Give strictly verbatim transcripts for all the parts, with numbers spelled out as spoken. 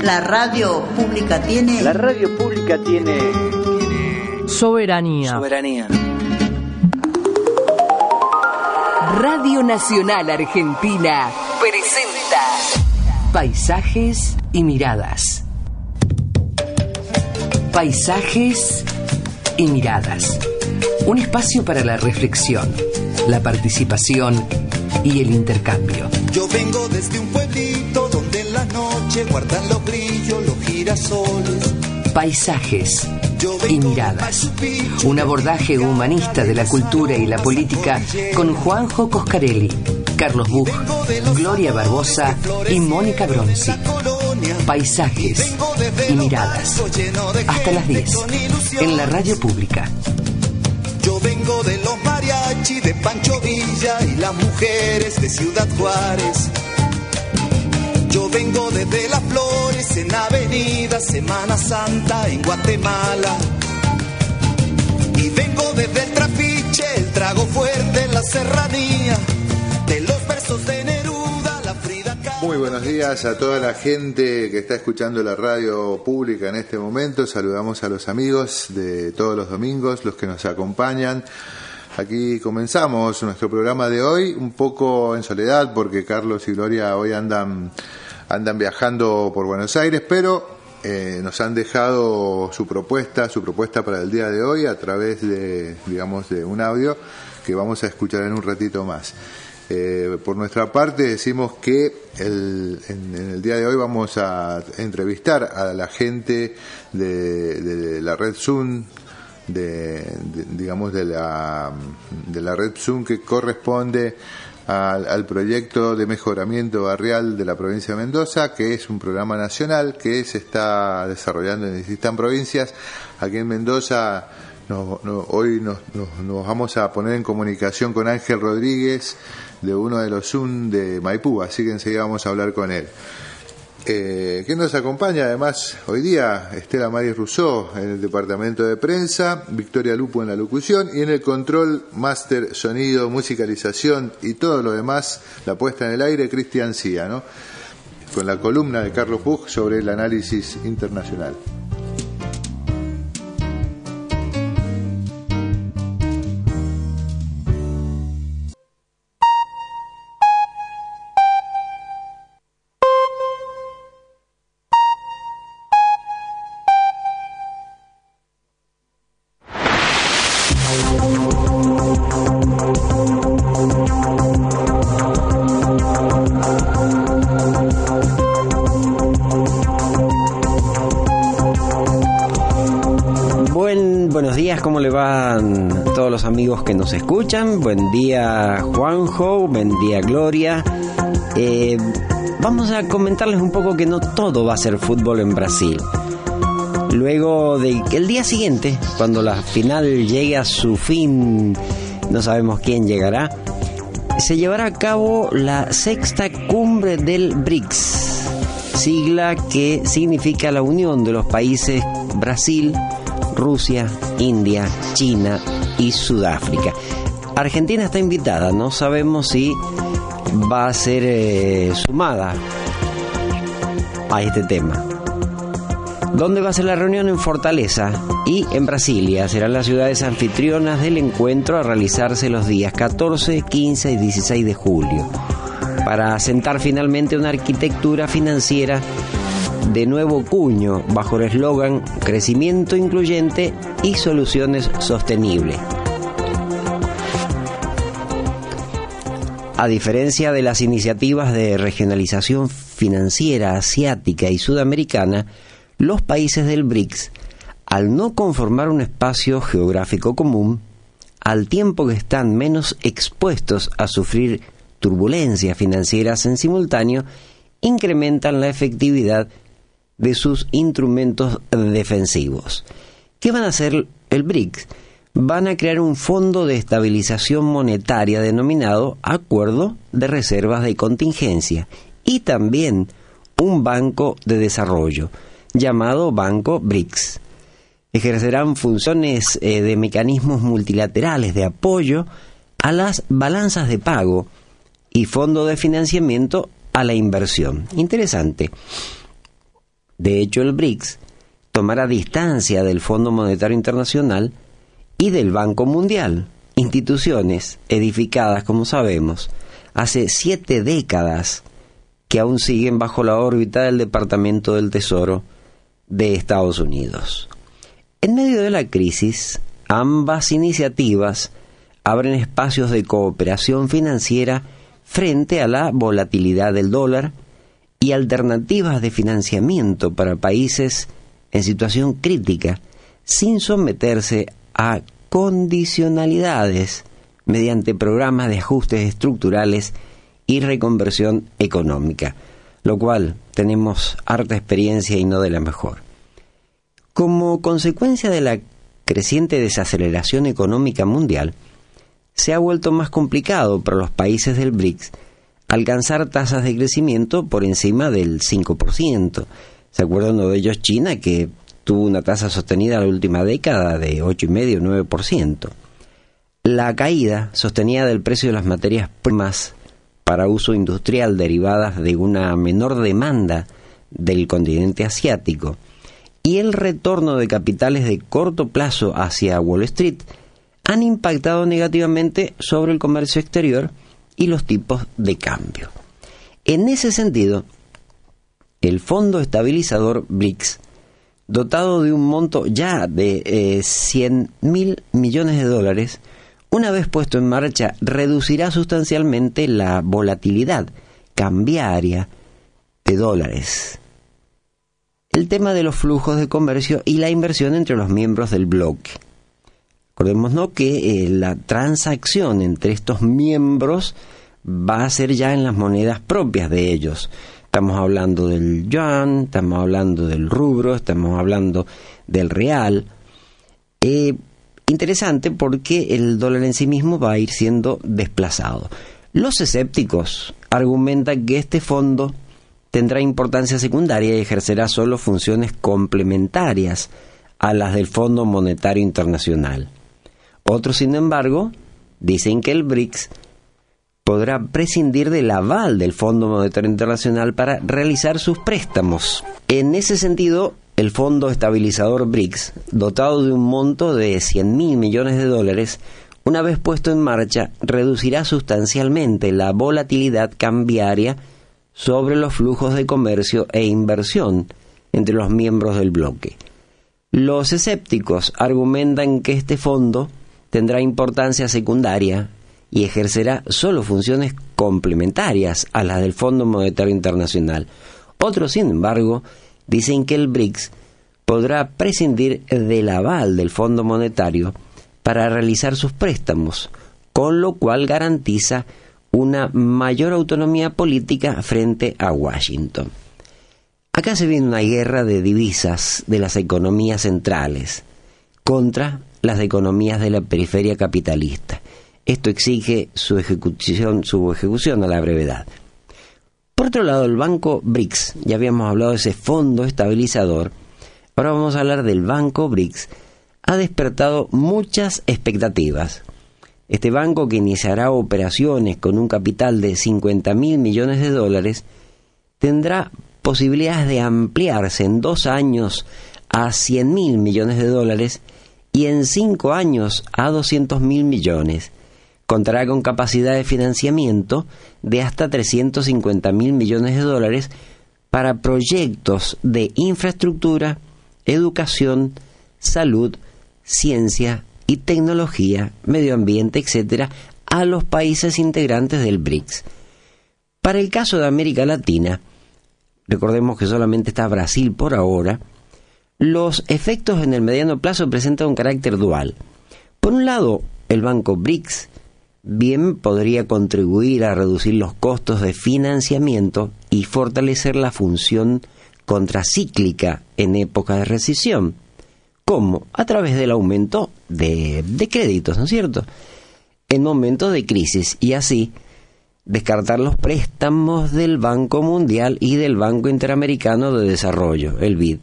La radio pública tiene... La radio pública tiene... Soberanía. Soberanía. Radio Nacional Argentina presenta Paisajes y Miradas. Paisajes y Miradas. Un espacio para la reflexión, la participación y el intercambio. Yo vengo desde un pueblito donde en la noche guardan los grillos, los girasoles. Paisajes y Miradas. Un abordaje humanista de la cultura y la política con Juanjo Coscarelli, Carlos Buch, Gloria Barbosa y Mónica Bronzi. Paisajes y Miradas. Hasta las diez, en la radio pública. Yo vengo de los mariachi de Pancho Villa y las mujeres de Ciudad Juárez. Yo vengo desde Las Flores en Avenida Semana Santa en Guatemala. Y vengo desde el Trapiche, el trago fuerte en la serranía, de los versos de Neruda, la Frida Kahlo. Muy buenos días a toda la gente que está escuchando la radio pública en este momento. Saludamos a los amigos de todos los domingos, los que nos acompañan. Aquí comenzamos nuestro programa de hoy, un poco en soledad porque Carlos y Gloria hoy andan, andan viajando por Buenos Aires, pero eh, nos han dejado su propuesta, su propuesta para el día de hoy a través de, digamos, de un audio que vamos a escuchar en un ratito más. Eh, por nuestra parte decimos que el, en, en el día de hoy vamos a entrevistar a la gente de, de la red Zoom, de, de, digamos de la, de la red Zoom que corresponde al, al proyecto de mejoramiento barrial de la provincia de Mendoza, que es un programa nacional que se está desarrollando en distintas provincias. Aquí en Mendoza nos, nos, hoy nos, nos, nos vamos a poner en comunicación con Ángel Rodríguez de uno de los Zoom de Maipú, así que enseguida vamos a hablar con él. Eh, ¿Quién nos acompaña además hoy día? Estela Maris Rousseau en el departamento de prensa, Victoria Lupo en la locución y en el control, máster, sonido, musicalización y todo lo demás, la puesta en el aire, Cristian Cía, ¿no? Con la columna de Carlos Buch sobre el análisis internacional. ¿Cómo le van todos los amigos que nos escuchan? Buen día, Juanjo, buen día, Gloria. Eh, vamos a comentarles un poco que no todo va a ser fútbol en Brasil. Luego de que el día siguiente, cuando la final llegue a su fin, no sabemos quién llegará, se llevará a cabo la sexta cumbre del BRICS, sigla que significa la unión de los países Brasil, Rusia, India, China y Sudáfrica. Argentina está invitada, no sabemos si va a ser eh, sumada a este tema. ¿Dónde va a ser la reunión? En Fortaleza y en Brasilia. Serán las ciudades anfitrionas del encuentro a realizarse los días catorce, quince y dieciséis de julio, para asentar finalmente una arquitectura financiera de nuevo cuño bajo el eslogan crecimiento incluyente y soluciones sostenibles. A diferencia de las iniciativas de regionalización financiera asiática y sudamericana, los países del BRICS, al no conformar un espacio geográfico común, al tiempo que están menos expuestos a sufrir turbulencias financieras en simultáneo, incrementan la efectividad de sus instrumentos defensivos. ¿Qué van a hacer el BRICS? Van a crear un fondo de estabilización monetaria denominado Acuerdo de Reservas de Contingencia y también un banco de desarrollo llamado Banco BRICS. Ejercerán funciones eh, de mecanismos multilaterales de apoyo a las balanzas de pago y fondo de financiamiento a la inversión. Interesante. De hecho, el BRICS tomará distancia del Fondo Monetario Internacional y del Banco Mundial, instituciones edificadas, como sabemos, hace siete décadas que aún siguen bajo la órbita del Departamento del Tesoro de Estados Unidos. En medio de la crisis, ambas iniciativas abren espacios de cooperación financiera frente a la volatilidad del dólar y alternativas de financiamiento para países en situación crítica, sin someterse a condicionalidades mediante programas de ajustes estructurales y reconversión económica, lo cual tenemos harta experiencia y no de la mejor. Como consecuencia de la creciente desaceleración económica mundial, se ha vuelto más complicado para los países del BRICS alcanzar tasas de crecimiento por encima del cinco por ciento. ¿Se acuerdan uno de ellos, China, que tuvo una tasa sostenida la última década de ocho coma cinco a nueve por ciento? La caída sostenida del precio de las materias primas para uso industrial derivadas de una menor demanda del continente asiático y el retorno de capitales de corto plazo hacia Wall Street han impactado negativamente sobre el comercio exterior y los tipos de cambio. En ese sentido, el Fondo Estabilizador BRICS, dotado de un monto ya de eh, cien mil millones de dólares, una vez puesto en marcha, reducirá sustancialmente la volatilidad cambiaria de dólares, el tema de los flujos de comercio y la inversión entre los miembros del bloque. Recordémonos que eh, la transacción entre estos miembros va a ser ya en las monedas propias de ellos. Estamos hablando del yuan, estamos hablando del rublo, estamos hablando del real. Eh, interesante porque el dólar en sí mismo va a ir siendo desplazado. Los escépticos argumentan que este fondo tendrá importancia secundaria y ejercerá solo funciones complementarias a las del Fondo Monetario Internacional. Otros, sin embargo, dicen que el BRICS podrá prescindir del aval del Fondo Monetario Internacional para realizar sus préstamos. En ese sentido, el Fondo Estabilizador BRICS, dotado de un monto de cien mil millones de dólares, una vez puesto en marcha, reducirá sustancialmente la volatilidad cambiaria sobre los flujos de comercio e inversión entre los miembros del bloque. Los escépticos argumentan que este fondo tendrá importancia secundaria y ejercerá solo funciones complementarias a las del Fondo Monetario Internacional. Otros, sin embargo, dicen que el BRICS podrá prescindir del aval del Fondo Monetario para realizar sus préstamos, con lo cual garantiza una mayor autonomía política frente a Washington. Acá se viene una guerra de divisas de las economías centrales contra las economías de la periferia capitalista. Esto exige su ejecución, su ejecución a la brevedad. Por otro lado, el Banco BRICS, ya habíamos hablado de ese fondo estabilizador, ahora vamos a hablar del Banco BRICS, ha despertado muchas expectativas. Este banco, que iniciará operaciones con un capital de cincuenta mil millones de dólares, tendrá posibilidades de ampliarse en dos años a cien mil millones de dólares y en cinco años a doscientos mil millones. Contará con capacidad de financiamiento de hasta trescientos cincuenta mil millones de dólares para proyectos de infraestructura, educación, salud, ciencia y tecnología, medio ambiente, etcétera, a los países integrantes del BRICS. Para el caso de América Latina, recordemos que solamente está Brasil por ahora, los efectos en el mediano plazo presentan un carácter dual. Por un lado, el Banco BRICS bien podría contribuir a reducir los costos de financiamiento y fortalecer la función contracíclica en época de recesión. ¿Cómo? A través del aumento de, de créditos, ¿no es cierto?, en momentos de crisis, y así descartar los préstamos del Banco Mundial y del Banco Interamericano de Desarrollo, el B I D.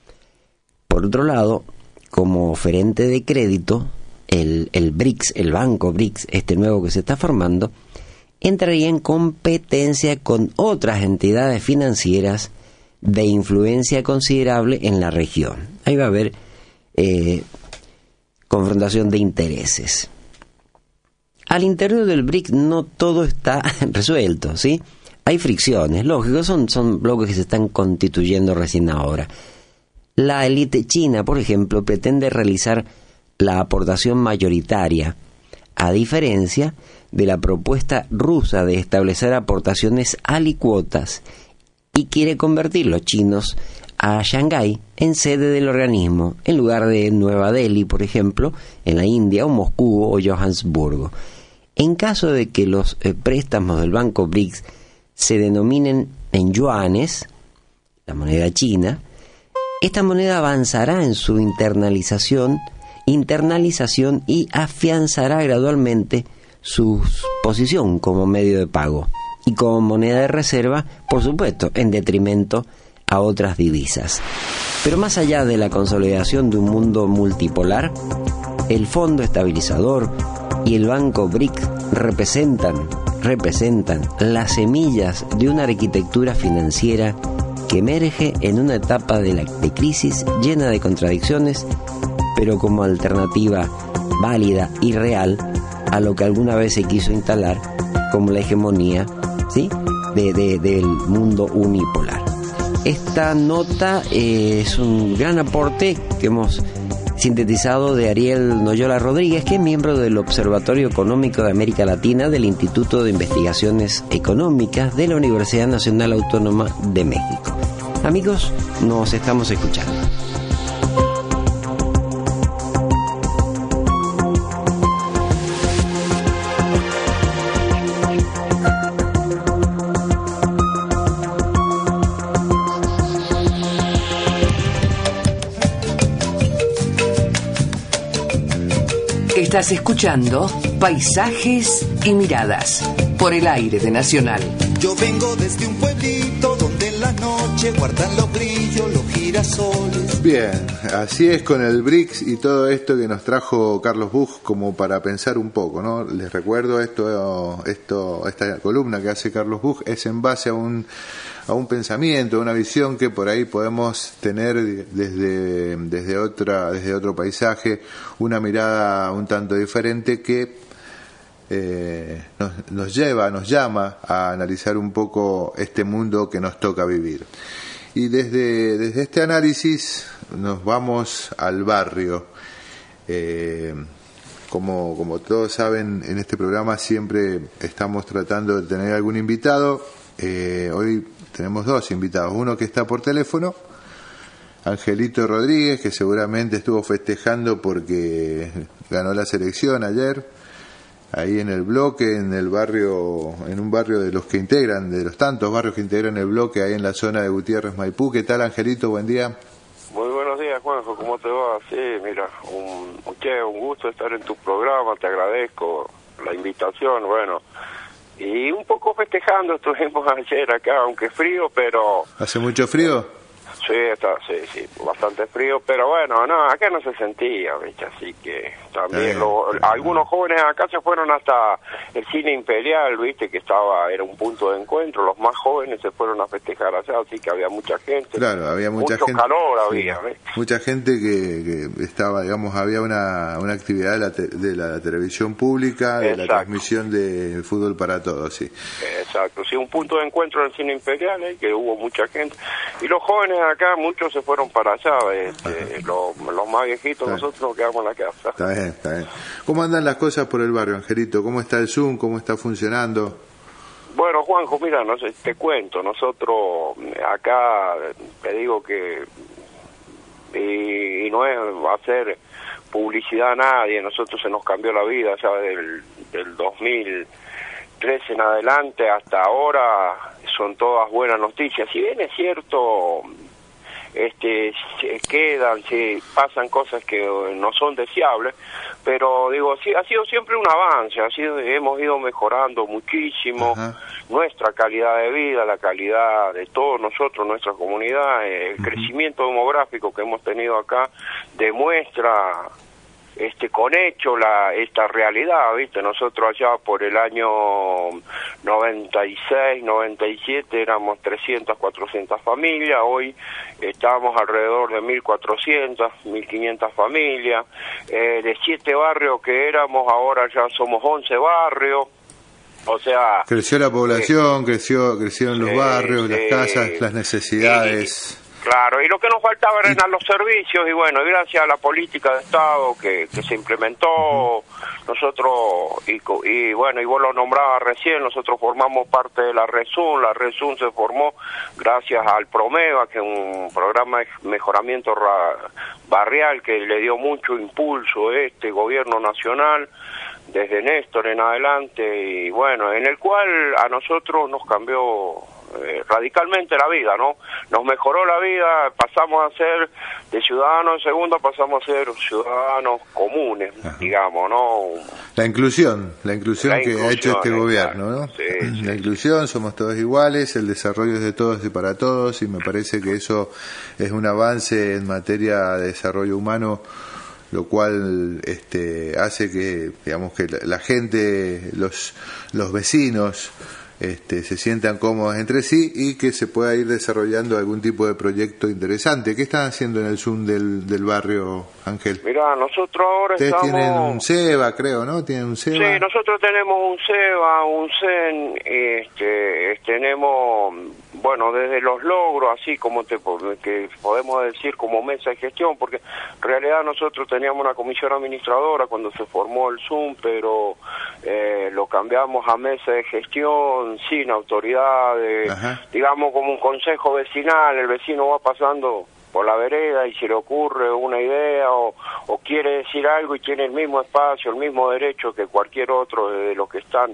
Por otro lado, como oferente de crédito, el, el BRICS, el Banco BRICS, este nuevo que se está formando, entraría en competencia con otras entidades financieras de influencia considerable en la región. Ahí va a haber eh, confrontación de intereses. Al interior del B R I C no todo está resuelto, ¿sí? Hay fricciones, lógico, son, son bloques que se están constituyendo recién ahora. La élite china, por ejemplo, pretende realizar la aportación mayoritaria, a diferencia de la propuesta rusa de establecer aportaciones alicuotas, y quiere convertir los chinos a Shanghái en sede del organismo, en lugar de Nueva Delhi, por ejemplo, en la India, o Moscú o Johannesburgo. En caso de que los eh, préstamos del Banco B R I C S se denominen en yuanes, la moneda china, esta moneda avanzará en su internalización, internalización y afianzará gradualmente su posición como medio de pago y como moneda de reserva, por supuesto, en detrimento a otras divisas. Pero más allá de la consolidación de un mundo multipolar, el Fondo Estabilizador y el Banco B R I C S representan, representan las semillas de una arquitectura financiera que emerge en una etapa de, la, de crisis llena de contradicciones, pero como alternativa válida y real a lo que alguna vez se quiso instalar como la hegemonía, ¿sí?, de, de, del mundo unipolar. Esta nota eh, es un gran aporte que hemos sintetizado de Ariel Noyola Rodríguez, que es miembro del Observatorio Económico de América Latina del Instituto de Investigaciones Económicas de la Universidad Nacional Autónoma de México. Amigos, nos estamos escuchando. Estás escuchando Paisajes y Miradas por el aire de Nacional. Yo vengo desde un pueblito donde en la noche guardan los brillos, los girasoles. Bien, así es con el B R I C S y todo esto que nos trajo Carlos Buch como para pensar un poco, ¿no? Les recuerdo esto, esto, esta columna que hace Carlos Buch es en base a un a un pensamiento, a una visión que por ahí podemos tener desde desde otra desde otro paisaje, una mirada un tanto diferente que eh, nos, nos lleva, nos llama a analizar un poco este mundo que nos toca vivir. Y desde desde este análisis nos vamos al barrio. Eh, como como todos saben, en este programa siempre estamos tratando de tener algún invitado. Eh, hoy tenemos dos invitados, uno que está por teléfono, Angelito Rodríguez, que seguramente estuvo festejando porque ganó la selección ayer, ahí en el bloque, en el barrio, en un barrio de los que integran, de los tantos barrios que integran el bloque, ahí en la zona de Gutiérrez, Maipú. ¿Qué tal, Angelito? Buen día. Muy buenos días, Juanjo, ¿cómo te va? Sí, mira, un, un gusto estar en tu programa, te agradezco la invitación, bueno. Y un poco festejando, estuvimos ayer acá, aunque frío, pero... ¿Hace mucho frío? Sí, está, sí, sí, bastante frío, pero bueno, no, acá no se sentía, ¿viste? Así que también eh, lo, eh, algunos jóvenes acá se fueron hasta el cine Imperial, ¿viste? Que estaba, era un punto de encuentro, los más jóvenes se fueron a festejar allá, así que había mucha gente. Claro, había mucha mucho gente. calor sí, había, ¿ves? Mucha gente que, que estaba, digamos, había una, una actividad de la, te, de la televisión pública, de Exacto. la transmisión de Fútbol para Todos, sí. Exacto, sí, un punto de encuentro en el cine Imperial, ¿eh? Que hubo mucha gente. Y los jóvenes acá, muchos se fueron para allá, este, los, los más viejitos, nosotros nos quedamos en la casa. Está bien, está bien. ¿Cómo andan las cosas por el barrio, Angelito? ¿Cómo está el Zoom? ¿Cómo está funcionando? Bueno, Juanjo, mira, no sé, te cuento, nosotros acá, te digo que, y, y no es hacer publicidad a nadie, nosotros se nos cambió la vida, ¿sabes? Del, del dos mil trece en adelante hasta ahora son todas buenas noticias. Si bien es cierto, este se quedan, se pasan cosas que no son deseables, pero digo, sí, ha sido siempre un avance, ha sido, hemos ido mejorando muchísimo. Ajá. Nuestra calidad de vida, la calidad de todos nosotros, nuestra comunidad, el uh-huh. crecimiento demográfico que hemos tenido acá demuestra este con hecho la esta realidad, ¿viste? Nosotros allá por el año noventa y seis, noventa y siete éramos trescientas, cuatrocientas familias, hoy estamos alrededor de mil cuatrocientas, mil quinientas familias, eh, de siete barrios que éramos, ahora ya somos once barrios. O sea, creció la población, eh, creció crecieron los eh, barrios, eh, las casas, las necesidades. Y, claro, y lo que nos faltaba eran los servicios, y bueno, y gracias a la política de Estado que, que se implementó, uh-huh. nosotros, y, y bueno, y vos lo nombrabas recién, nosotros formamos parte de la RESUN, la RESUN se formó gracias al PROMEVA, que es un programa de mejoramiento ra- barrial que le dio mucho impulso a este gobierno nacional, desde Néstor en adelante, y bueno, en el cual a nosotros nos cambió eh, radicalmente la vida, ¿no? Nos mejoró la vida, pasamos a ser de ciudadanos de segunda, pasamos a ser ciudadanos comunes, Ajá. digamos, ¿no? La inclusión, la inclusión la que inclusión, ha hecho este exacto. gobierno, ¿no? Sí, sí. La inclusión, somos todos iguales, el desarrollo es de todos y para todos, y me parece que eso es un avance en materia de desarrollo humano, lo cual este hace que digamos que la, la gente, los los vecinos este se sientan cómodos entre sí y que se pueda ir desarrollando algún tipo de proyecto interesante. ¿Qué están haciendo en el Zoom del, del barrio, Ángel? Mirá, nosotros ahora Ustedes estamos... tienen un SEBA, creo, ¿no? ¿Tienen un SEBA? Sí, nosotros tenemos un SEBA, un CEN, este, tenemos... Bueno, desde los logros, así como te que podemos decir como mesa de gestión, porque en realidad nosotros teníamos una comisión administradora cuando se formó el Zoom, pero eh, lo cambiamos a mesa de gestión, sin autoridades, Ajá. digamos como un consejo vecinal, el vecino va pasando por la vereda y se le ocurre una idea o, o quiere decir algo y tiene el mismo espacio, el mismo derecho que cualquier otro de los que están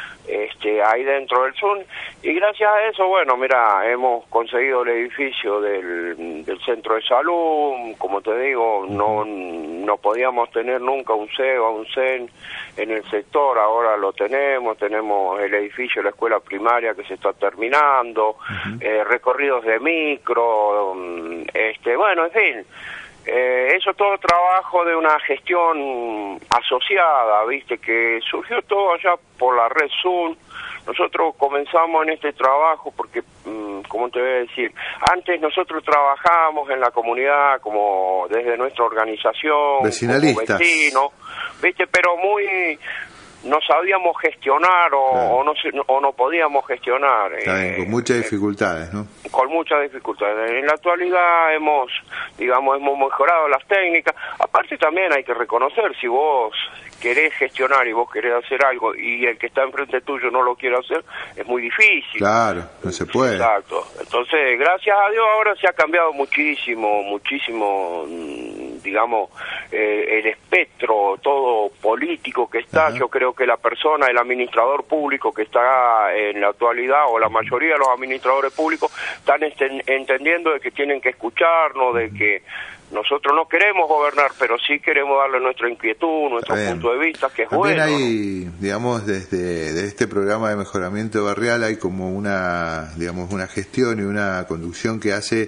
este ahí dentro del Zoom, y gracias a eso, bueno, mira, hemos conseguido el edificio del, del centro de salud, como te digo, no no podíamos tener nunca un SEBA, un CEN en el sector, ahora lo tenemos, tenemos el edificio de la escuela primaria que se está terminando, uh-huh. eh, recorridos de micro, este bueno, en fin, Eh, eso todo trabajo de una gestión asociada, viste, que surgió todo allá por la red Zoom. Nosotros comenzamos en este trabajo porque, mmm, ¿cómo te voy a decir? Antes nosotros trabajábamos en la comunidad como desde nuestra organización, vecinalistas, como vecinos, viste, pero muy... no sabíamos gestionar o, claro. o, no, o no podíamos gestionar. Bien, eh, con muchas dificultades, ¿no? Con muchas dificultades. En la actualidad hemos, digamos, hemos mejorado las técnicas. Aparte también hay que reconocer, si vos querés gestionar y vos querés hacer algo y el que está enfrente tuyo no lo quiere hacer, es muy difícil. Claro, no se puede. Exacto. Entonces, gracias a Dios ahora se ha cambiado muchísimo, muchísimo, digamos, eh, el espectro todo político que está. Ajá. Yo creo que la persona, el administrador público que está en la actualidad, o la mayoría de los administradores públicos, están enten- entendiendo de que tienen que escucharnos, de que nosotros no queremos gobernar, pero sí queremos darle nuestra inquietud, nuestro Bien. punto de vista, que es También bueno. Hay, digamos, desde, desde este programa de mejoramiento barrial hay como una, digamos, una gestión y una conducción que hace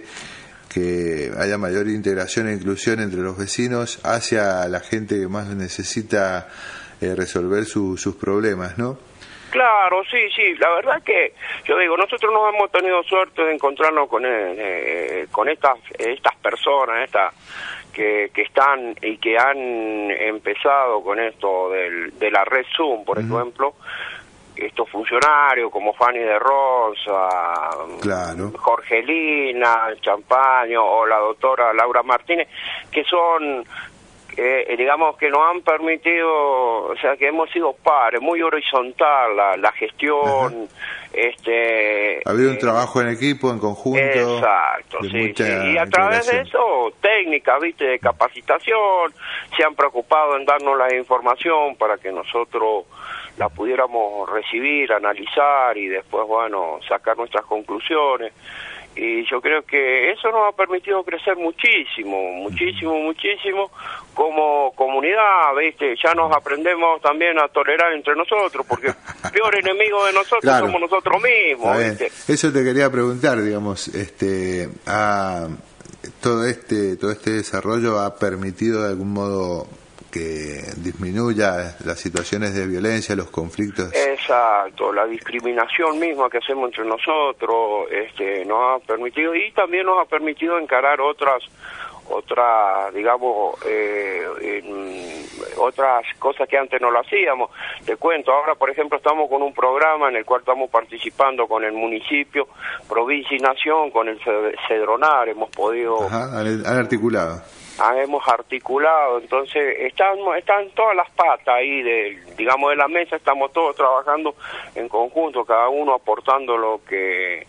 que haya mayor integración e inclusión entre los vecinos hacia la gente que más necesita eh, resolver su, sus problemas, ¿no? Claro, sí, sí, la verdad que yo digo, nosotros nos hemos tenido suerte de encontrarnos con eh, con estas estas personas, estas que, que están y que han empezado con esto del, de la red Zoom, por uh-huh. ejemplo, estos funcionarios como Fanny de Rosa, claro. Jorgelina Champaño o la doctora Laura Martínez, que son... Eh, digamos que nos han permitido, o sea, que hemos sido pares, muy horizontal la, la gestión. Ajá. este Ha habido eh, un trabajo en equipo, en conjunto. Exacto, sí, sí. Y a través de eso, técnicas, viste, de capacitación, se han preocupado en darnos la información para que nosotros la pudiéramos recibir, analizar y después, bueno, sacar nuestras conclusiones. Y yo creo que eso nos ha permitido crecer muchísimo, muchísimo, muchísimo como comunidad, ¿viste? Ya nos aprendemos también a tolerar entre nosotros, porque el peor enemigo de nosotros claro. somos nosotros mismos, ¿viste? Eso te quería preguntar, digamos, este, a, todo este todo este desarrollo ha permitido de algún modo que disminuya las situaciones de violencia, los conflictos. Exacto, la discriminación misma que hacemos entre nosotros este, nos ha permitido, y también nos ha permitido encarar otras, otras digamos, eh, en, otras cosas que antes no lo hacíamos. Te cuento, ahora por ejemplo estamos con un programa en el cual estamos participando con el municipio, provincia y nación, con el Cedronar, hemos podido... Ajá, han, han articulado. hemos articulado, entonces están, están todas las patas ahí, de, digamos, de la mesa, estamos todos trabajando en conjunto, cada uno aportando lo que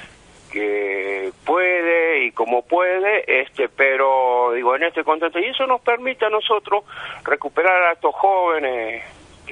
que puede y como puede, este, pero digo, en este contexto, y eso nos permite a nosotros recuperar a estos jóvenes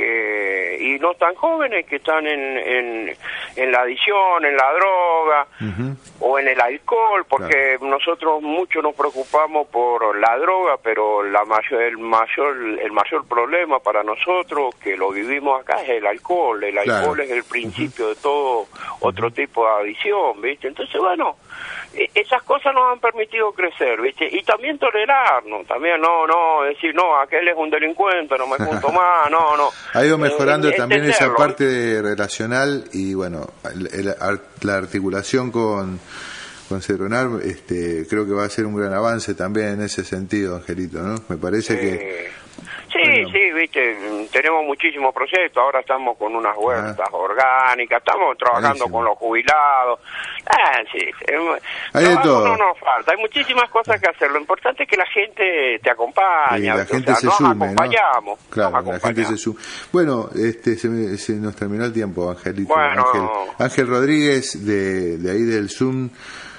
que y no tan jóvenes que están en, en, en la adicción, en la droga, uh-huh. o en el alcohol, porque claro. nosotros mucho nos preocupamos por la droga, pero la mayor, el mayor el mayor problema para nosotros que lo vivimos acá es el alcohol. El claro. alcohol es el principio uh-huh. de todo otro uh-huh. tipo de adicción, ¿viste? Entonces, bueno, esas cosas nos han permitido crecer, ¿viste? Y también tolerarnos, también no no decir, no, aquel es un delincuente, no me junto más, no, no. Ha ido mejorando eh, también esa parte relacional y, bueno, el, el, la articulación con, con Cedronar, este, creo que va a ser un gran avance también en ese sentido, Angelito, ¿no? Me parece sí. que... Sí, bueno. sí, viste, tenemos muchísimos proyectos, ahora estamos con unas huertas ah. orgánicas, estamos trabajando Buenísimo. con los jubilados, ah, sí, hay de todo. No nos falta, hay muchísimas cosas que hacer, lo importante es que la gente te acompañe, la gente o sea, se nos sume, acompañamos, ¿no? Claro, nos acompañamos. La gente se sume. Bueno, este, se, me, se nos terminó el tiempo, Angelito. Bueno, Ángel, Ángel Rodríguez, de, de ahí del Zoom.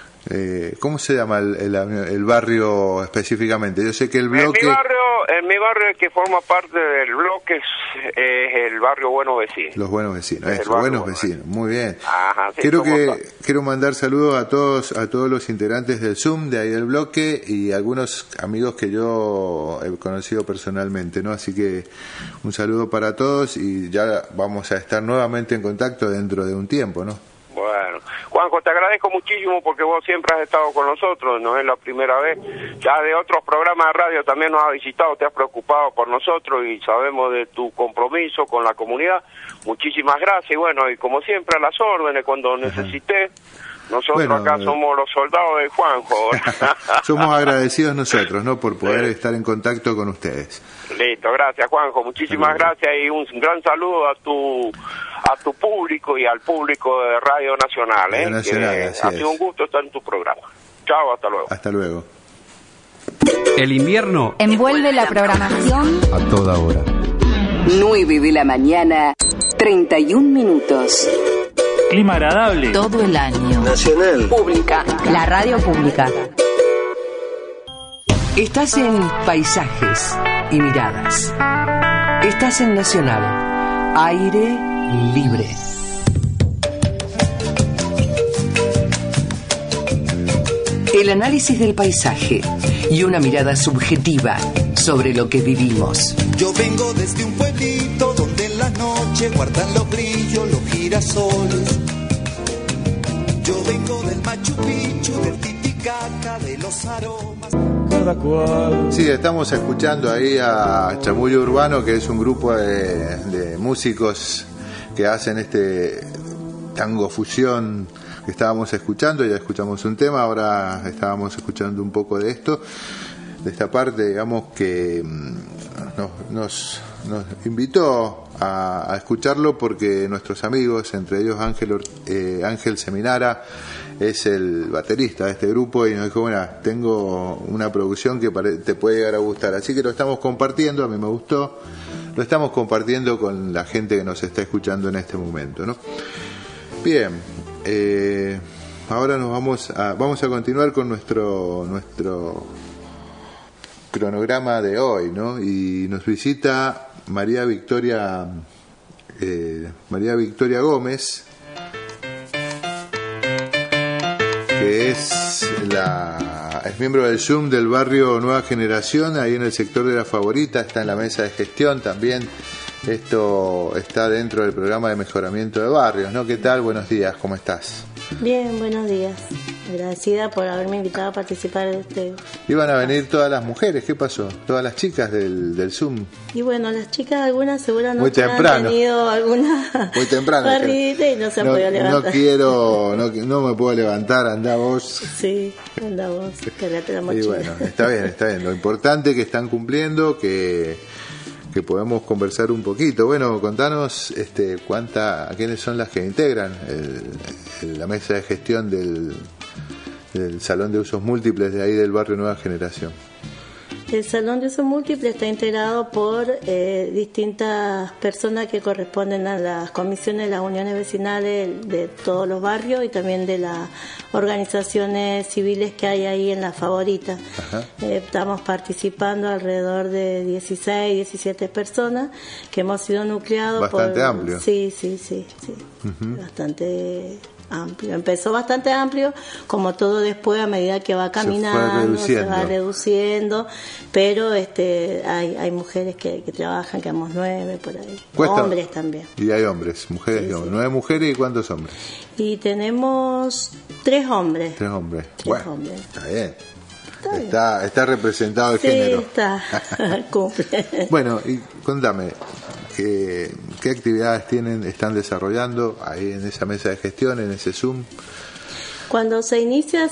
Eh, ¿Cómo se llama el, el, el barrio específicamente? Yo sé que el bloque... En mi barrio, en mi barrio que forma parte del bloque es, es el barrio Buenos Vecinos. Los Buenos Vecinos, eso, Buenos Buenos Vecinos, muy bien. Ajá, sí, quiero que son. quiero mandar saludos a todos a todos los integrantes del Zoom, de ahí del bloque, y algunos amigos que yo he conocido personalmente, ¿no? Así que un saludo para todos y ya vamos a estar nuevamente en contacto dentro de un tiempo, ¿no? Bueno, Juanjo, te agradezco muchísimo porque vos siempre has estado con nosotros, no es la primera vez, ya de otros programas de radio también nos has visitado, te has preocupado por nosotros y sabemos de tu compromiso con la comunidad. Muchísimas gracias y bueno, y como siempre a las órdenes cuando necesites. Nosotros bueno, acá somos los soldados de Juanjo. Somos agradecidos nosotros, ¿no? Por poder sí. estar en contacto con ustedes. Listo, gracias Juanjo, muchísimas Saludos. gracias y un gran saludo a tu a tu público y al público de Radio Nacional. Radio ¿eh? Nacional que así ha es. sido un gusto estar en tu programa. Chao, hasta luego. Hasta luego. El invierno envuelve la programación a toda hora. nueve de la mañana, treinta y un minutos. Clima agradable. Todo el año. Nacional. Pública. La radio pública. Estás en Paisajes y Miradas. Estás en Nacional. Aire libre. El análisis del paisaje y una mirada subjetiva sobre lo que vivimos. Yo vengo desde un pueblito donde en la noche guardan los grillos, los girasoles. Yo vengo del Machu Picchu, del Titicaca, de los aromas. Cada cual. Sí, estamos escuchando ahí a Chamullo Urbano, que es un grupo de, de músicos que hacen este tango fusión que estábamos escuchando. Ya escuchamos un tema, ahora estábamos escuchando un poco de esto, de esta parte, digamos, que nos, nos, nos invitó a, a escucharlo porque nuestros amigos, entre ellos Ángel, eh, Ángel Seminara, es el baterista de este grupo y nos dijo, bueno, tengo una producción que te puede llegar a gustar, así que lo estamos compartiendo, a mí me gustó, lo estamos compartiendo con la gente que nos está escuchando en este momento, ¿no? Bien, eh, ahora nos vamos a vamos a continuar con nuestro nuestro cronograma de hoy, ¿no? Y nos visita María Victoria eh, María Victoria Gómez, que es la es miembro del Zoom del barrio Nueva Generación, ahí en el sector de La Favorita, está en la mesa de gestión también. Esto está dentro del programa de mejoramiento de barrios, ¿no? ¿Qué tal? Buenos días, ¿cómo estás? Bien, buenos días. agradecida por haberme invitado a participar de este. Iban a venir todas las mujeres, ¿qué pasó? Todas las chicas del, del Zoom. Y bueno, las chicas algunas seguramente Muy temprano. han tenido alguna Muy temprano. barrita y no se han no, podido levantar. No quiero, no, no me puedo levantar, andá vos. Sí, anda vos, cargate la mochila. Y bueno, está bien, está bien. Lo importante es que están cumpliendo, que, que podemos conversar un poquito. Bueno, contanos este, cuánta, quiénes son las que integran el, el, la mesa de gestión del, del Salón de Usos Múltiples de ahí del barrio Nueva Generación. El Salón de Usos Múltiples está integrado por eh, distintas personas que corresponden a las comisiones de las uniones vecinales de todos los barrios y también de las organizaciones civiles que hay ahí en la Favorita. Eh, estamos participando alrededor de dieciséis, diecisiete personas que hemos sido nucleados. Bastante por... amplio. Sí, sí, sí, sí. Uh-huh. Bastante amplio. Empezó bastante amplio, como todo después a medida que va caminando, se, se va reduciendo, pero este hay hay mujeres que, que trabajan, que hemos nueve por ahí. Cuesta. Hombres también. Y hay hombres, mujeres sí, y hombres. Sí. Nueve mujeres y cuántos hombres. Y tenemos tres hombres. Tres hombres. Tres bueno, hombres. Está bien. Está, está, bien. está representado el sí, género. Está, cumple. Bueno, y contame, ¿qué, ¿qué actividades tienen, están desarrollando ahí en esa mesa de gestión, en ese Zoom? Cuando se inicia,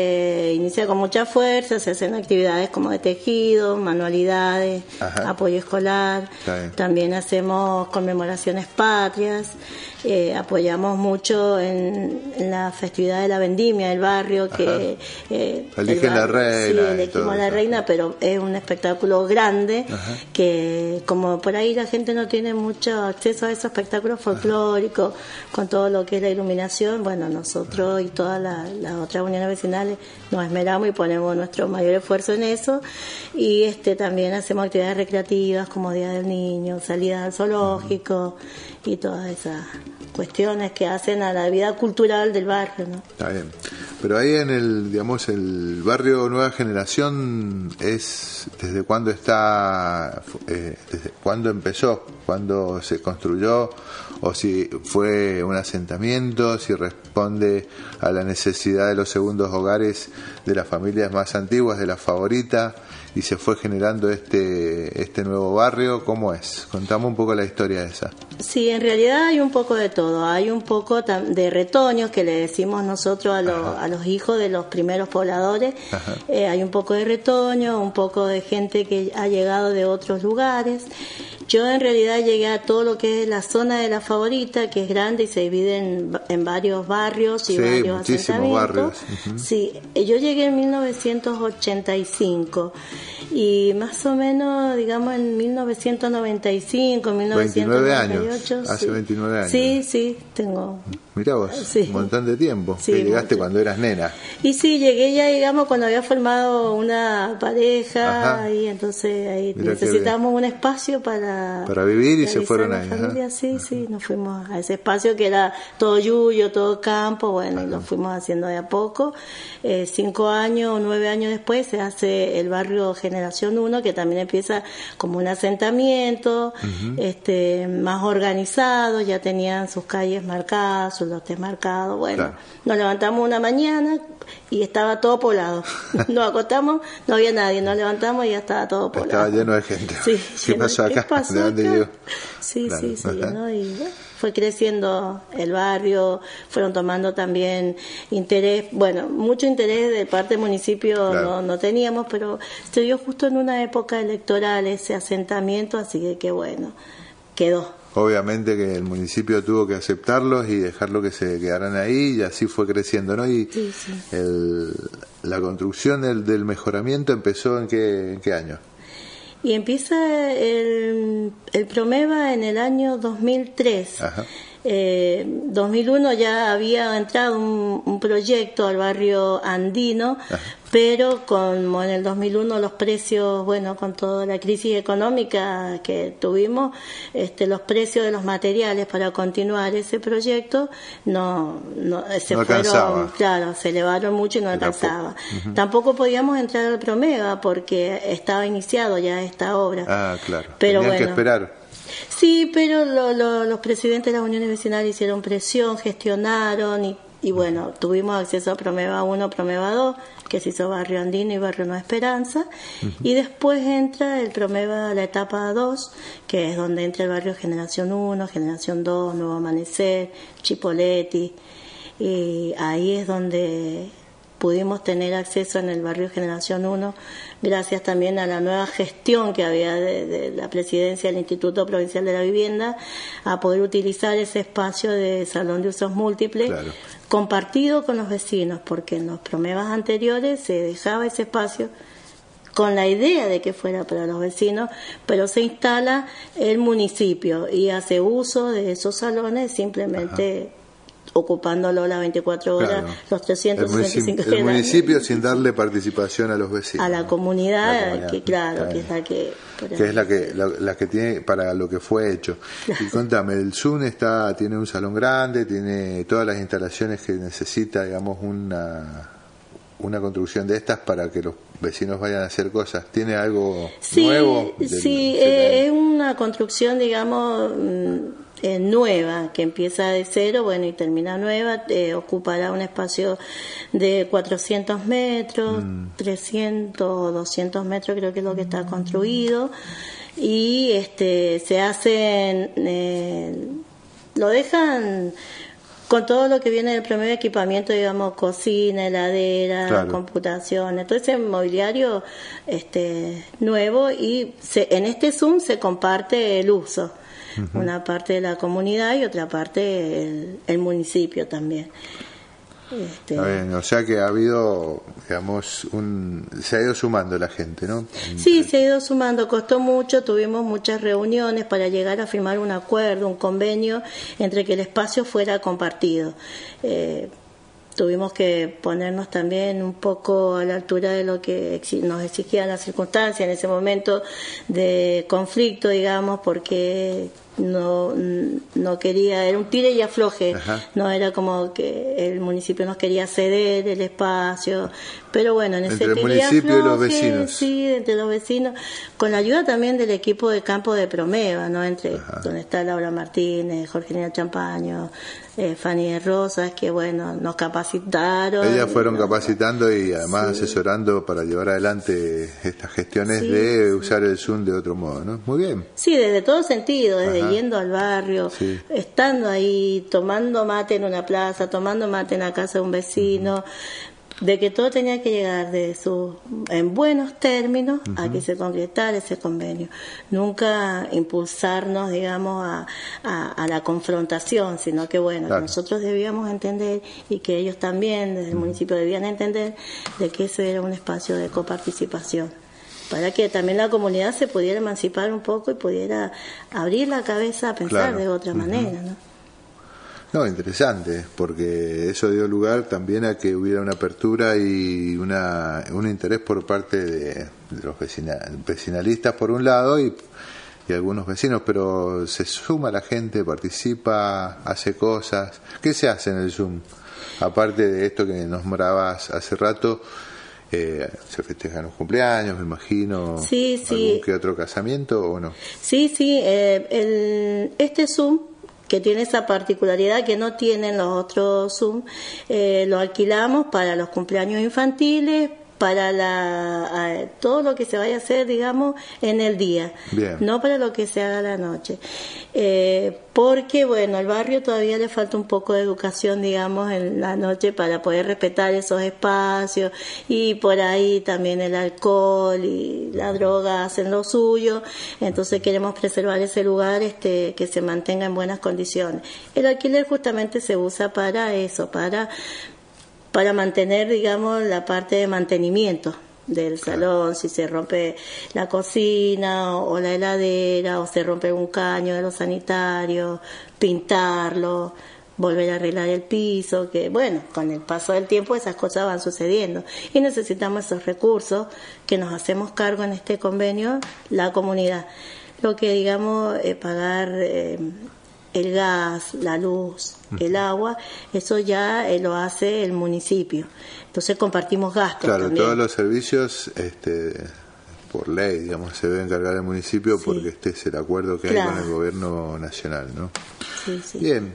se inicia con mucha fuerza, se hacen actividades como de tejido, manualidades, Ajá. apoyo escolar, también hacemos conmemoraciones patrias, eh, apoyamos mucho en, en la festividad de la vendimia del barrio, que eh, elige la reina. Sí, elegimos la reina, pero es un espectáculo grande, Ajá. que como por ahí la gente no tiene mucho acceso a esos espectáculos folclóricos, Ajá. con todo lo que es la iluminación, bueno, nosotros y todas las la otras uniones vecinales nos esmeramos y ponemos nuestro mayor esfuerzo en eso, y este también hacemos actividades recreativas como Día del Niño, salidas al zoológico y todas esas cuestiones que hacen a la vida cultural del barrio, ¿no? Está bien. Pero ahí en el, digamos, el barrio Nueva Generación, es ¿desde cuándo está, eh, desde cuándo empezó, cuándo se construyó, o si fue un asentamiento, si responde a la necesidad de los segundos hogares de las familias más antiguas, de la Favorita, y se fue generando este este nuevo barrio? ¿Cómo es? Contame un poco la historia de esa. Sí, en realidad hay un poco de todo. Hay un poco de retoños que le decimos nosotros a, lo, a los hijos de los primeros pobladores. Eh, hay un poco de retoño, un poco de gente que ha llegado de otros lugares. Yo en realidad llegué a todo lo que es la zona de la Favorita, que es grande y se divide en, en varios barrios y sí, varios muchísimos barrios. Uh-huh. Sí, yo llegué en mil novecientos ochenta y cinco y más o menos, digamos, en mil novecientos noventa y cinco, mil novecientos noventa y ocho. Años, hace sí. veintinueve años. Sí, sí, tengo. Mirá vos, sí. un montón de tiempo. Sí, que llegaste mucho. Cuando eras nena. Y sí, llegué ya, digamos, cuando había formado una pareja. Ajá. Y entonces ahí Mirá necesitábamos un espacio para... Para vivir y se fueron ahí. Familia. Sí, Ajá. sí, nos fuimos a ese espacio que era todo yuyo, todo campo, bueno, Ajá. y lo fuimos haciendo de a poco. Eh, cinco años o nueve años después se hace el barrio Generación uno, que también empieza como un asentamiento, uh-huh. este más organizado, ya tenían sus calles marcadas, sus lotes marcados. Bueno, claro. Nos levantamos una mañana y estaba todo poblado. Nos acostamos, no había nadie, nos levantamos y ya estaba todo poblado. Estaba lleno de gente. Sí, ¿Qué pasó acá? ¿Qué pasó ¿De dónde acá? yo? Sí, claro. sí, sí, ¿no? Y bueno, fue creciendo el barrio, fueron tomando también interés, bueno, mucho interés de parte del municipio claro. no, no teníamos, pero se dio justo en una época electoral ese asentamiento, así que qué bueno, quedó. Obviamente que el municipio tuvo que aceptarlos y dejarlo que se quedaran ahí, y así fue creciendo, ¿no? Y sí, sí. El, la construcción del, del mejoramiento empezó en qué, en qué año. Y empieza el, el Promeva en el año dos mil tres. Ajá. Eh, dos mil uno ya había entrado un, un proyecto al barrio andino, Ajá. pero como en el dos mil uno los precios, bueno, con toda la crisis económica que tuvimos, este, los precios de los materiales para continuar ese proyecto no, no se no fueron, alcanzaba. Claro, se elevaron mucho y no alcanzaba. Uh-huh. Tampoco podíamos entrar al Promeva porque estaba iniciado ya esta obra. Ah, claro. Pero Tenían bueno, que esperar. Sí, pero lo, lo, los presidentes de las uniones vecinales hicieron presión, gestionaron y y bueno, tuvimos acceso a Promeva uno, Promeva dos, que se hizo Barrio Andino y Barrio Nueva Esperanza, uh-huh. y después entra el Promeva, la etapa dos, que es donde entra el barrio Generación uno, Generación dos, Nuevo Amanecer, Chipoleti, y ahí es donde pudimos tener acceso en el barrio Generación uno, gracias también a la nueva gestión que había de, de la presidencia del Instituto Provincial de la Vivienda, a poder utilizar ese espacio de salón de usos múltiples, claro. compartido con los vecinos, porque en los Promevas anteriores se dejaba ese espacio con la idea de que fuera para los vecinos, pero se instala el municipio y hace uso de esos salones simplemente... Ajá. ocupándolo las veinticuatro horas, claro. los trescientos sesenta y cinco días. El municipio sin darle participación a los vecinos. A la comunidad, la comunidad que claro, que es la que... Que es la que, la, la que tiene para lo que fue hecho. Y contame, el Zoom está, tiene un salón grande, tiene todas las instalaciones que necesita, digamos, una... una construcción de estas para que los vecinos vayan a hacer cosas. ¿Tiene algo sí, nuevo? Del, sí, eh, es una construcción, digamos, eh, nueva, que empieza de cero, bueno, y termina nueva. Eh, ocupará un espacio de cuatrocientos metros, mm. trescientos, doscientos metros creo que es lo que está construido. Y este se hacen, eh, lo dejan... con todo lo que viene del primer equipamiento, digamos, cocina, heladera, claro. computación, entonces el mobiliario este, nuevo, y se, en este Zoom se comparte el uso, uh-huh. una parte de la comunidad y otra parte el, el municipio también. Este... Está bien, o sea que ha habido, digamos, un, se ha ido sumando la gente, ¿no? Sí, se ha ido sumando, costó mucho, tuvimos muchas reuniones para llegar a firmar un acuerdo, un convenio entre que el espacio fuera compartido. Eh, tuvimos que ponernos también un poco a la altura de lo que nos exigían las circunstancias en ese momento de conflicto, digamos, porque no no quería, era un tire y afloje. Ajá. No era como que el municipio nos quería ceder el espacio, pero bueno, en ese entre tire el municipio afloje, y los vecinos, sí, entre los vecinos, con la ayuda también del equipo de campo de Promeva, no, entre Ajá. donde está Laura Martínez, Jorgelina Champaño, eh, Fanny de Rosas, que bueno, nos capacitaron. Ellas fueron no, capacitando y además sí. asesorando para llevar adelante estas gestiones sí, de sí. usar el Zoom de otro modo, ¿no? Muy bien. Sí, desde todo sentido, desde Ajá. yendo al barrio, sí. estando ahí, tomando mate en una plaza, tomando mate en la casa de un vecino, uh-huh. de que todo tenía que llegar de su, en buenos términos uh-huh. a que se concretara ese convenio. Nunca impulsarnos, digamos, a, a, a la confrontación, sino que bueno, claro. que nosotros debíamos entender y que ellos también, desde el uh-huh. municipio, debían entender de que ese era un espacio de coparticipación, para que también la comunidad se pudiera emancipar un poco y pudiera abrir la cabeza a pensar claro. de otra uh-huh. manera, ¿no? No, interesante, porque eso dio lugar también a que hubiera una apertura y una un interés por parte de, de los vecina, vecinalistas por un lado y, y algunos vecinos, pero se suma la gente, participa, hace cosas. ¿Qué se hace en el Zoom? Aparte de esto que nombrabas hace rato, eh, se festejan los cumpleaños, me imagino, sí, sí. algún que otro casamiento o no. Sí, sí, eh, el, este Zoom que tiene esa particularidad que no tienen los otros Zoom, eh, lo alquilamos para los cumpleaños infantiles, para la eh, todo lo que se vaya a hacer, digamos, en el día, Bien. no para lo que se haga a la noche. Eh, porque, bueno, al barrio todavía le falta un poco de educación, digamos, en la noche para poder respetar esos espacios, y por ahí también el alcohol y la droga hacen lo suyo, entonces queremos preservar ese lugar, este, que se mantenga en buenas condiciones. El alquiler justamente se usa para eso, para para mantener, digamos, la parte de mantenimiento del salón, si se rompe la cocina o, o la heladera, o se rompe un caño de los sanitarios, pintarlo, volver a arreglar el piso, que bueno, con el paso del tiempo esas cosas van sucediendo y necesitamos esos recursos que nos hacemos cargo en este convenio la comunidad. Lo que, digamos, eh, pagar eh, el gas, la luz, el agua, eso ya eh, lo hace el municipio. Entonces compartimos gastos claro, también. Todos los servicios este, por ley, digamos, se debe encargar el municipio sí. porque este es el acuerdo que claro. hay con el gobierno nacional, ¿no? Sí, sí. Bien,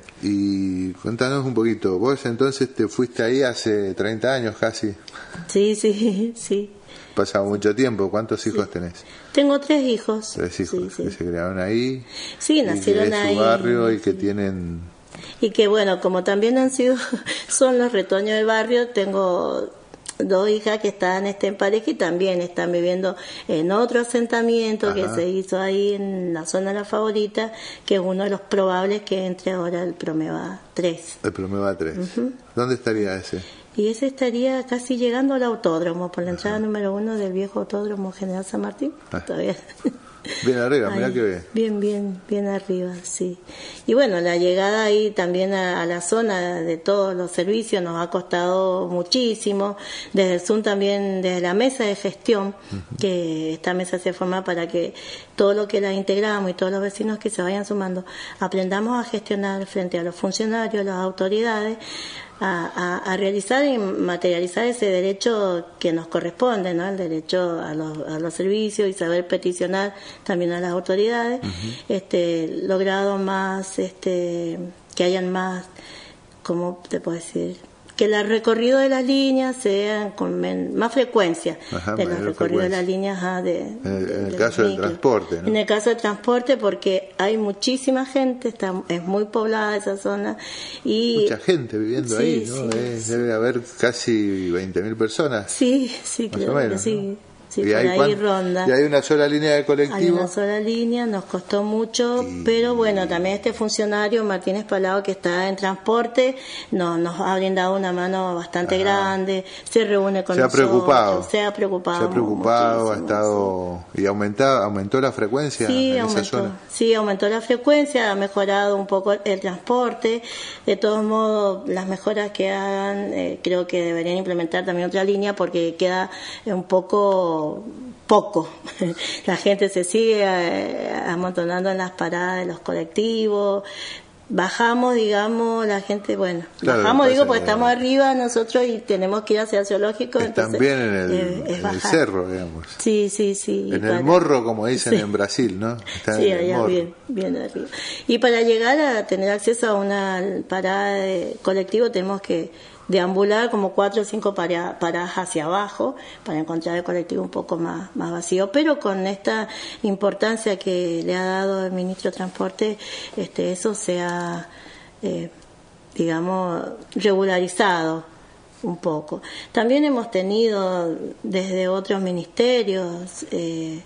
y cuéntanos un poquito, vos entonces te fuiste ahí hace treinta años casi. Sí, sí, sí. Pasado mucho tiempo, ¿cuántos hijos sí. tenés? Tengo tres hijos. Tres hijos sí, sí. que se crearon ahí. Sí, nacieron y que es ahí. su barrio y que sí. tienen... Y que bueno, como también han sido, son los retoños del barrio, tengo dos hijas que están este, en pareja y también están viviendo en otro asentamiento Ajá. que se hizo ahí en la zona de La Favorita, que es uno de los probables que entre ahora el Promeva tres. El Promeva tres. Uh-huh. ¿Dónde estaría ese? Y ese estaría casi llegando al autódromo, por la entrada Ajá. número uno del viejo autódromo General San Martín. Ah. Todavía. Bien arriba, mirá que bien. Bien, bien, bien arriba, sí. Y bueno, la llegada ahí también a, a la zona de todos los servicios nos ha costado muchísimo. Desde el Zoom también, desde la mesa de gestión, uh-huh. que esta mesa se forma para que todo lo que la integramos y todos los vecinos que se vayan sumando, aprendamos a gestionar frente a los funcionarios, a las autoridades, A, a, a realizar y materializar ese derecho que nos corresponde, ¿no? El derecho a los, a los servicios y saber peticionar también a las autoridades, uh-huh. este, logrado más, este, que hayan más, ¿cómo te puedo decir? Que el recorrido de las líneas sean con men, más frecuencia Ajá, de los recorridos de las líneas ajá, de, en el, de, en el de caso del transporte, ¿no? En el caso del transporte, porque hay muchísima gente, está es muy poblada esa zona y mucha gente viviendo sí, ahí, ¿no? Sí, eh, sí. Debe haber casi veinte mil personas. Sí, sí, más claro o menos, que sí. ¿no? Sí, y por hay ahí cuan... ronda. Y hay una sola línea de colectivo. Hay una sola línea, nos costó mucho, y... pero bueno, también este funcionario, Martínez Palao, que está en transporte, nos, nos ha brindado una mano bastante Ajá. grande, se reúne con se nosotros. Ha preocupado. Se ha preocupado. Se ha preocupado, ha estado... Sí. ¿Y aumentado, aumentó la frecuencia sí, en aumentó, esa zona? Sí, aumentó la frecuencia, ha mejorado un poco el transporte. De todos modos, las mejoras que hagan, eh, creo que deberían implementar también otra línea porque queda un poco... poco. La gente se sigue eh, amontonando en las paradas de los colectivos. Bajamos, digamos, la gente, bueno, claro, bajamos, digo, porque estamos arriba nosotros y tenemos que ir hacia el zoológico. Están entonces, bien en el, eh, en el cerro, digamos. Sí, sí, sí. En para, el morro, como dicen sí. en Brasil, ¿no? Están sí, en el allá morro. bien, bien arriba. Y para llegar a tener acceso a una parada de colectivo tenemos que deambular como cuatro o cinco para, paradas hacia abajo para encontrar el colectivo un poco más, más vacío, pero con esta importancia que le ha dado el ministro de Transporte, este, eso se ha, eh, digamos, regularizado un poco. También hemos tenido desde otros ministerios eh,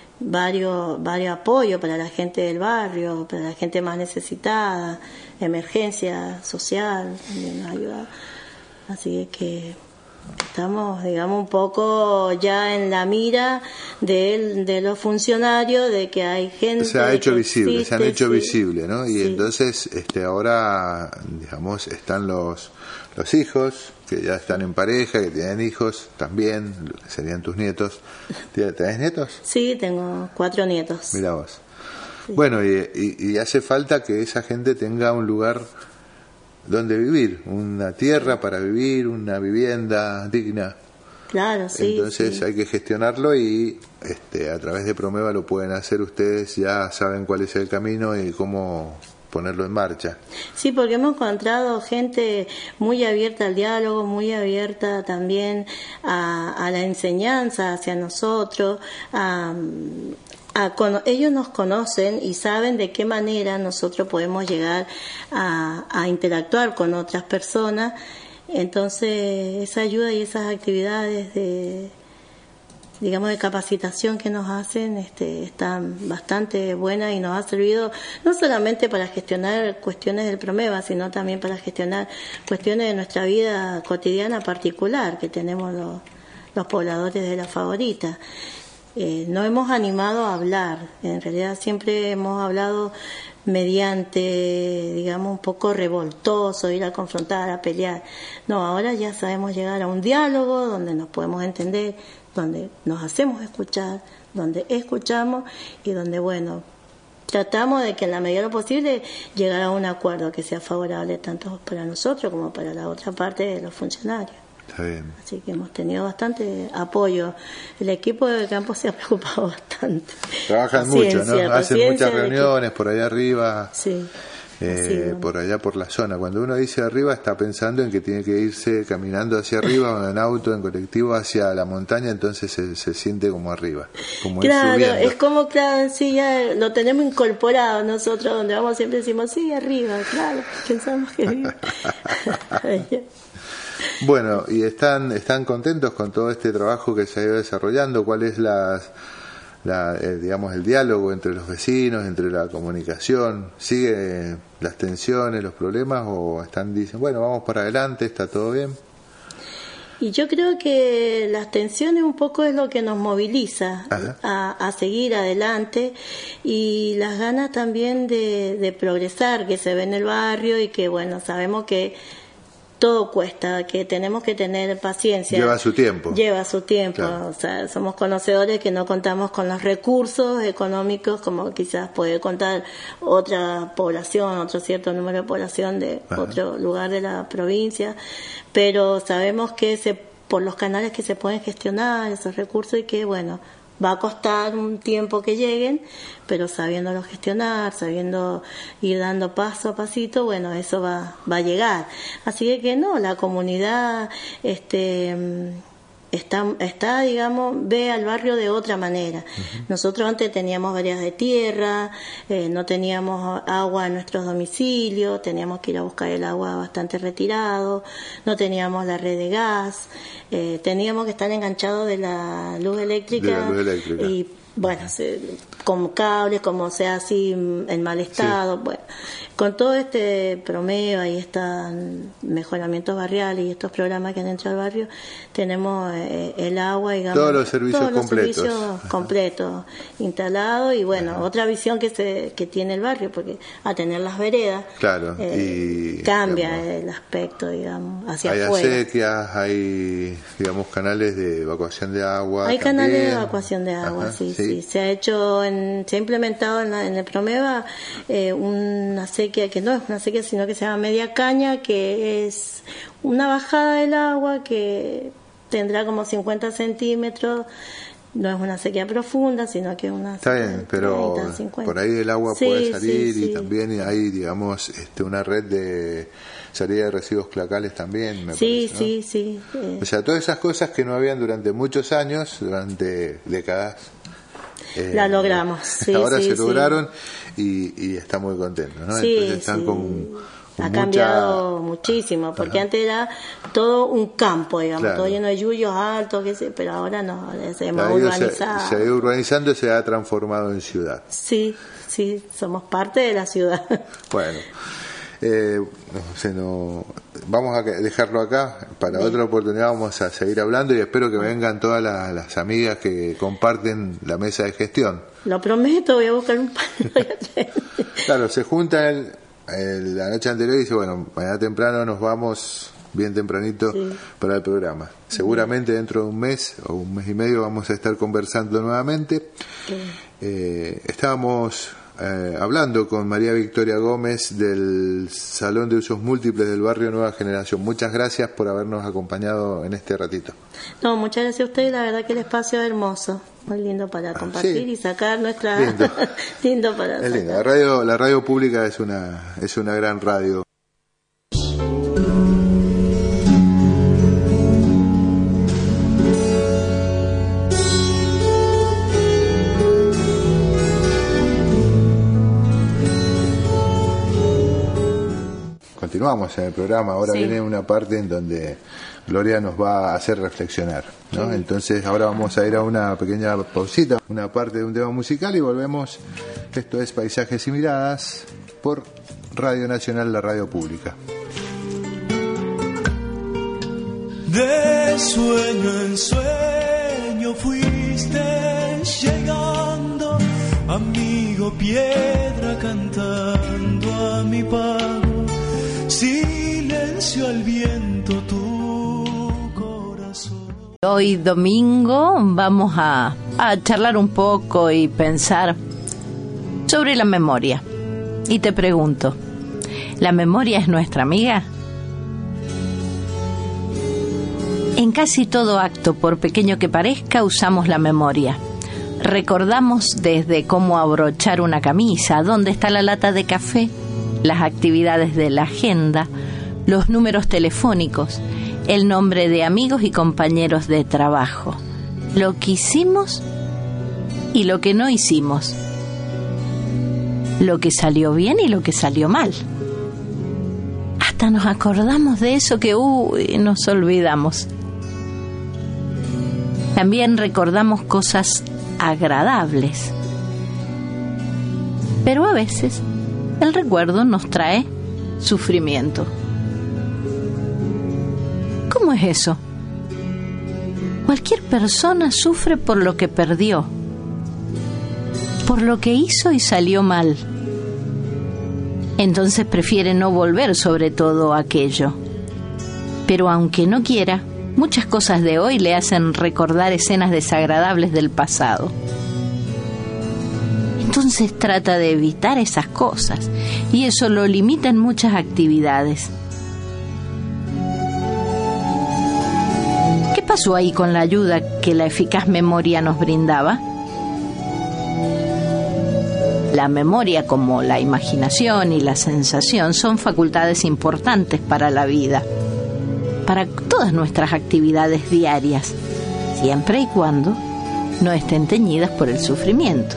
varios, varios apoyos para la gente del barrio, para la gente más necesitada, emergencia social, también nos ha ayudado. Así que estamos, digamos, un poco ya en la mira de, de los funcionarios, de que hay gente... Se ha hecho visible, existe, se han hecho sí, visible, ¿no? Y sí. entonces este ahora, digamos, están los los hijos, que ya están en pareja, que tienen hijos también, que serían tus nietos. ¿Tenés nietos? Sí, tengo cuatro nietos. Mira vos. Sí. Bueno, y, y, y hace falta que esa gente tenga un lugar donde vivir, una tierra para vivir, una vivienda digna. Claro, sí. Entonces sí. hay que gestionarlo y este a través de Promeva lo pueden hacer ustedes, ya saben cuál es el camino y cómo ponerlo en marcha. Sí, porque hemos encontrado gente muy abierta al diálogo, muy abierta también a, a la enseñanza hacia nosotros, a... A, ellos nos conocen y saben de qué manera nosotros podemos llegar a, a interactuar con otras personas. Entonces esa ayuda y esas actividades de, digamos, de capacitación que nos hacen este, están bastante buenas y nos ha servido no solamente para gestionar cuestiones del Promeva, sino también para gestionar cuestiones de nuestra vida cotidiana particular que tenemos los, los pobladores de La Favorita. Eh, no hemos animado a hablar, en realidad siempre hemos hablado mediante, digamos, un poco revoltoso, ir a confrontar, a pelear. No, ahora ya sabemos llegar a un diálogo donde nos podemos entender, donde nos hacemos escuchar, donde escuchamos y donde, bueno, tratamos de que en la medida de lo posible llegar a un acuerdo que sea favorable tanto para nosotros como para la otra parte de los funcionarios. Está bien. Así que hemos tenido bastante apoyo. El equipo de campo se ha preocupado bastante. Trabajan Paciencia, mucho, ¿no? Hacen paciencia muchas del reuniones por allá arriba. Sí. Eh, Sí, bueno. Por allá por la zona. Cuando uno dice arriba está pensando en que tiene que irse caminando hacia arriba o en auto, en colectivo hacia la montaña, entonces se, se siente como arriba, como ir Claro, subiendo. es como, claro, sí, ya lo tenemos incorporado nosotros, donde vamos siempre decimos, sí, arriba, claro, pensamos que arriba. Bueno, y están están contentos con todo este trabajo que se ha ido desarrollando. ¿Cuál es la, la eh, digamos el diálogo entre los vecinos, entre la comunicación? ¿Sigue las tensiones, los problemas o están dicen, bueno, vamos para adelante, está todo bien? Y yo creo que las tensiones un poco es lo que nos moviliza a, a seguir adelante, y las ganas también de, de progresar que se ve en el barrio, y que bueno, sabemos que todo cuesta, que tenemos que tener paciencia. Lleva su tiempo. Lleva su tiempo. Claro. O sea, somos conocedores que no contamos con los recursos económicos como quizás puede contar otra población, otro cierto número de población de Ajá. otro lugar de la provincia, pero sabemos que se, por los canales que se pueden gestionar esos recursos, y que bueno, va a costar un tiempo que lleguen, pero sabiéndolo gestionar, sabiendo ir dando paso a pasito, bueno, eso va va a llegar. Así que que no, la comunidad este está, está digamos, ve al barrio de otra manera. Uh-huh. Nosotros antes teníamos varias de tierra, eh, no teníamos agua en nuestros domicilios, teníamos que ir a buscar el agua bastante retirado, no teníamos la red de gas, eh, teníamos que estar enganchados de la luz eléctrica, de la luz eléctrica. Y bueno, se, con cables, como sea así en mal estado, sí. Bueno, con todo este promedio y estos mejoramientos barriales y estos programas que han entrado al barrio, tenemos eh, el agua, digamos, todos los servicios todos los completos, servicios completos instalados, y bueno, Ajá. otra visión que se que tiene el barrio, porque a tener las veredas, claro, eh, y cambia digamos, el aspecto, digamos, hacia hay afuera. Hay acequias, hay, digamos, canales de evacuación de agua. Hay también. canales de evacuación de agua, Ajá, sí, sí, sí. Se ha hecho, en, se ha implementado en, la, en el Promeva eh, una sequía que no es una sequía, sino que se llama media caña, que es una bajada del agua que tendrá como cincuenta centímetros. No es una sequía profunda, sino que es una Está bien, pero treinta, cincuenta. Por ahí el agua sí, puede salir, sí, sí. Y también hay, digamos, este, una red de salida de residuos clacales también, me sí, parece, ¿no? Sí, sí, sí. O sea, todas esas cosas que no habían durante muchos años, durante décadas. Eh, la logramos, sí, ahora sí, se sí. lograron y, y está muy contento, ¿no? Sí, Entonces están sí. con, con ha mucha... cambiado muchísimo, porque Ajá. antes era todo un campo, digamos, claro. todo lleno de yuyos altos, que se, pero ahora no, se hemos urbanizado. Se, se ha ido urbanizando y se ha transformado en ciudad. Sí, sí, somos parte de la ciudad. Bueno, eh, no sé, no, vamos a dejarlo acá, para Bien. Otra oportunidad vamos a seguir hablando, y espero que vengan todas las, las amigas que comparten la mesa de gestión. Lo prometo, voy a buscar un pan. Claro, se junta el, el, la noche anterior y dice, bueno, mañana temprano nos vamos bien tempranito sí. para el programa. Seguramente dentro de un mes o un mes y medio vamos a estar conversando nuevamente. Sí. Eh, estábamos eh, hablando con María Victoria Gómez del Salón de Usos Múltiples del Barrio Nueva Generación. Muchas gracias por habernos acompañado en este ratito. No, muchas gracias a usted, y la verdad que el espacio es hermoso, muy lindo para compartir sí. y sacar nuestra... Lindo, lindo para es lindo. La radio, la radio pública es una, es una gran radio. Continuamos en el programa, ahora sí. Viene una parte en donde Gloria nos va a hacer reflexionar, ¿no? Sí. Entonces ahora vamos a ir a una pequeña pausita, una parte de un tema musical, y volvemos. Esto es Paisajes y Miradas por Radio Nacional, la radio pública. De sueño en sueño fuiste llegando, amigo piedra cantando a mi pago. Silencio al viento tu corazón. Hoy domingo vamos a, a charlar un poco y pensar sobre la memoria. Y te pregunto, ¿la memoria es nuestra amiga? En casi todo acto, por pequeño que parezca, usamos la memoria. Recordamos desde cómo abrochar una camisa, dónde está la lata de café, las actividades de la agenda, los números telefónicos, el nombre de amigos y compañeros de trabajo, lo que hicimos y lo que no hicimos, lo que salió bien y lo que salió mal. Hasta nos acordamos de eso que uy, nos olvidamos. También recordamos cosas agradables. Pero a veces el recuerdo nos trae sufrimiento. ¿Cómo es eso? Cualquier persona sufre por lo que perdió, por lo que hizo y salió mal. Entonces prefiere no volver sobre todo aquello. Pero aunque no quiera, muchas cosas de hoy le hacen recordar escenas desagradables del pasado. Entonces trata de evitar esas cosas y eso lo limita en muchas actividades. ¿Qué pasó ahí con la ayuda que la eficaz memoria nos brindaba? La memoria, como la imaginación y la sensación, son facultades importantes para la vida, para todas nuestras actividades diarias, siempre y cuando no estén teñidas por el sufrimiento.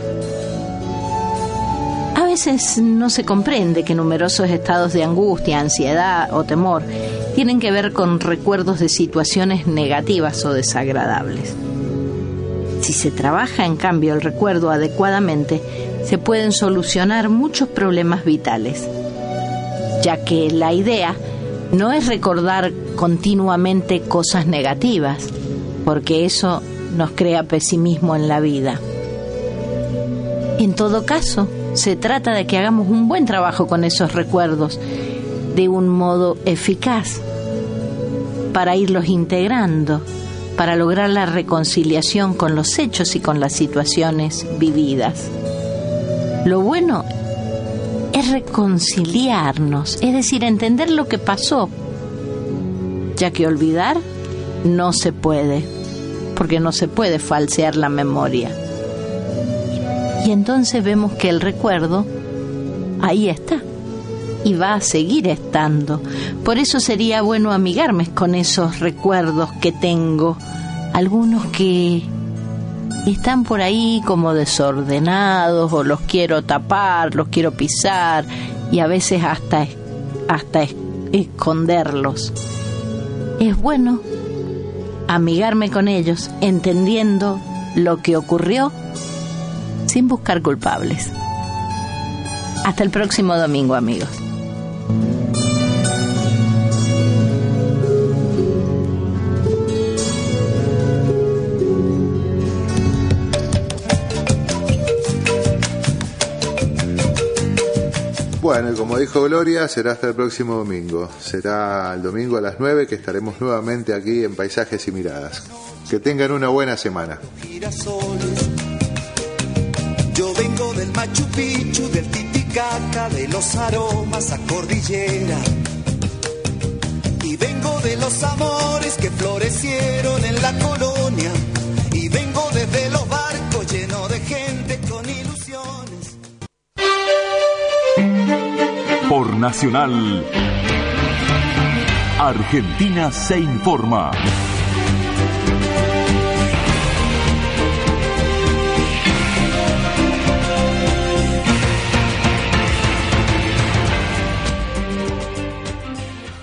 A veces no se comprende que numerosos estados de angustia, ansiedad o temor tienen que ver con recuerdos de situaciones negativas o desagradables. Si se trabaja, en cambio, el recuerdo adecuadamente, se pueden solucionar muchos problemas vitales, ya que la idea no es recordar continuamente cosas negativas, porque eso nos crea pesimismo en la vida. En todo caso, se trata de que hagamos un buen trabajo con esos recuerdos de un modo eficaz, para irlos integrando, para lograr la reconciliación con los hechos y con las situaciones vividas. Lo bueno es reconciliarnos, es decir, entender lo que pasó, ya que olvidar no se puede, porque no se puede falsear la memoria. Y entonces vemos que el recuerdo ahí está y va a seguir estando. Por eso sería bueno amigarme con esos recuerdos que tengo, algunos que están por ahí como desordenados o los quiero tapar, los quiero pisar y a veces hasta, hasta esconderlos. Es bueno amigarme con ellos, entendiendo lo que ocurrió sin buscar culpables. Hasta el próximo domingo, amigos. Bueno, y como dijo Gloria, será hasta el próximo domingo. Será el domingo a las nueve que estaremos nuevamente aquí en Paisajes y Miradas. Que tengan una buena semana. Yo vengo del Machu Picchu, del Titicaca, de los aromas a cordillera. Y vengo de los amores que florecieron en la colonia. Y vengo desde los barcos llenos de gente con ilusiones. Por Nacional, Argentina se informa.